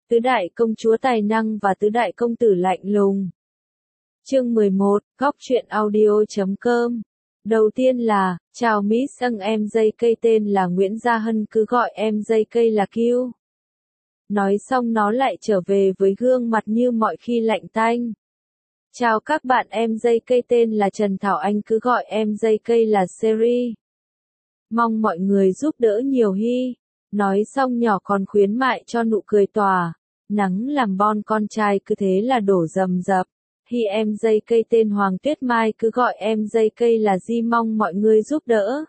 Tứ đại công chúa tài năng và tứ đại công tử lạnh lùng. Chương 11, góc truyện audio.com. Đầu tiên là, chào Miss em JK, tên là Nguyễn Gia Hân, cứ gọi em JK là Q. Nói xong nó lại trở về với gương mặt như mọi khi lạnh tanh. Chào các bạn, em JK tên là Trần Thảo Anh, cứ gọi em JK là Seri. Mong mọi người giúp đỡ nhiều hi. Nói xong nhỏ còn khuyến mại cho nụ cười tỏa. Nắng làm bon con trai cứ thế là đổ rầm rập. Hi, em JK tên Hoàng Tuyết Mai, cứ gọi em JK là Di, mong mọi người giúp đỡ.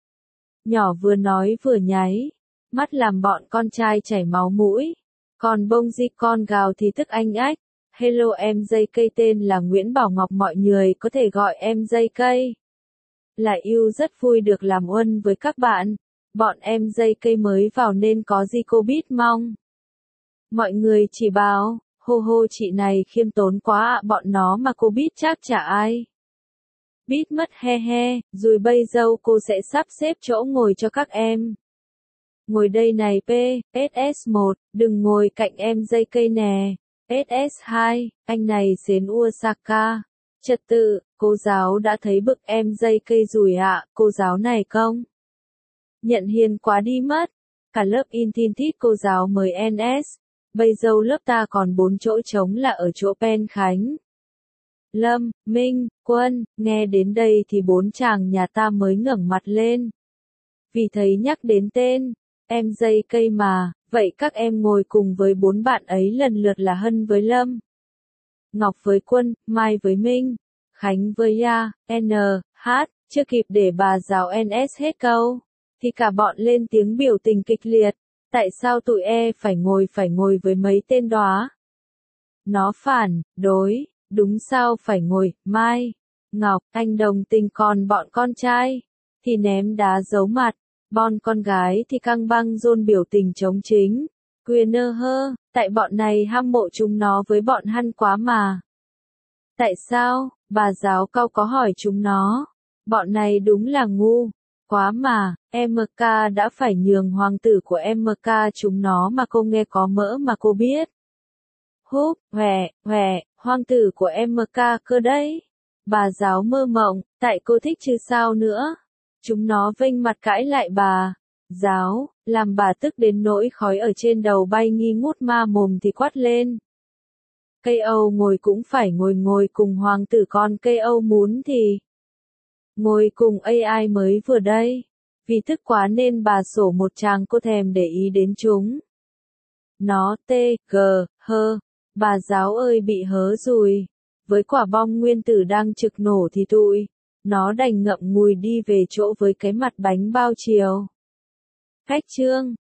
Nhỏ vừa nói vừa nháy. Mắt làm bọn con trai chảy máu mũi. Còn bông Di con gào thì tức anh ách. Hello, em JK tên là Nguyễn Bảo Ngọc, mọi người có thể gọi em JK. Lại yêu, rất vui được làm Uân với các bạn. Bọn em JK mới vào nên có gì cô biết mong. Mọi người chỉ bảo, hô hô chị này khiêm tốn quá ạ, bọn nó mà cô biết chắc chả ai. Biết mất, he he, rồi bây giờ cô sẽ sắp xếp chỗ ngồi cho các em. Ngồi đây này P, SS1, đừng ngồi cạnh em JK nè. SS2, anh này xến Osaka. Trật tự, cô giáo đã thấy bực em JK rồi ạ, cô giáo này không? Nhận hiền quá đi mất. Cả lớp in tin tít cô giáo mới NS. Bây giờ lớp ta còn 4 chỗ trống là ở chỗ Pen Khánh. Lâm, Minh, Quân, nghe đến đây thì 4 chàng nhà ta mới ngẩng mặt lên. Vì thấy nhắc đến tên, em JK mà, vậy các em ngồi cùng với 4 bạn ấy lần lượt là Hân với Lâm, Ngọc với Quân, Mai với Minh, Khánh với A, N, H, chưa kịp để bà giáo NS hết câu, thì cả bọn lên tiếng biểu tình kịch liệt. Tại sao tụi phải ngồi với mấy tên đó? Nó phản đối, đúng sao phải ngồi, Mai, Ngọc, anh đồng tình, còn bọn con trai thì ném đá giấu mặt, bọn con gái thì căng băng rôn biểu tình chống chính. Quyên hơ, tại bọn này hâm mộ chúng nó với bọn Hân quá mà. Tại sao? Bà giáo cao có hỏi chúng nó. Bọn này đúng là ngu quá mà, MK đã phải nhường hoàng tử của MK chúng nó mà cô nghe có mỡ mà cô biết. Húp, hoàng tử của MK cơ đấy. Bà giáo mơ mộng, tại cô thích chứ sao nữa. Chúng nó vênh mặt cãi lại bà giáo, làm bà tức đến nỗi khói ở trên đầu bay nghi ngút, ma mồm thì quát lên. Cây Âu ngồi cũng phải ngồi cùng hoàng tử, con cây Âu muốn thì ngồi cùng AI mới vừa đây. Vì tức quá nên bà sổ một tràng, cô thèm để ý đến chúng. Nó hơ, bà giáo ơi bị hớ rồi. Với quả bom nguyên tử đang trực nổ thì tụi nó đành ngậm ngùi đi về chỗ với cái mặt bánh bao chiều. Khách trương,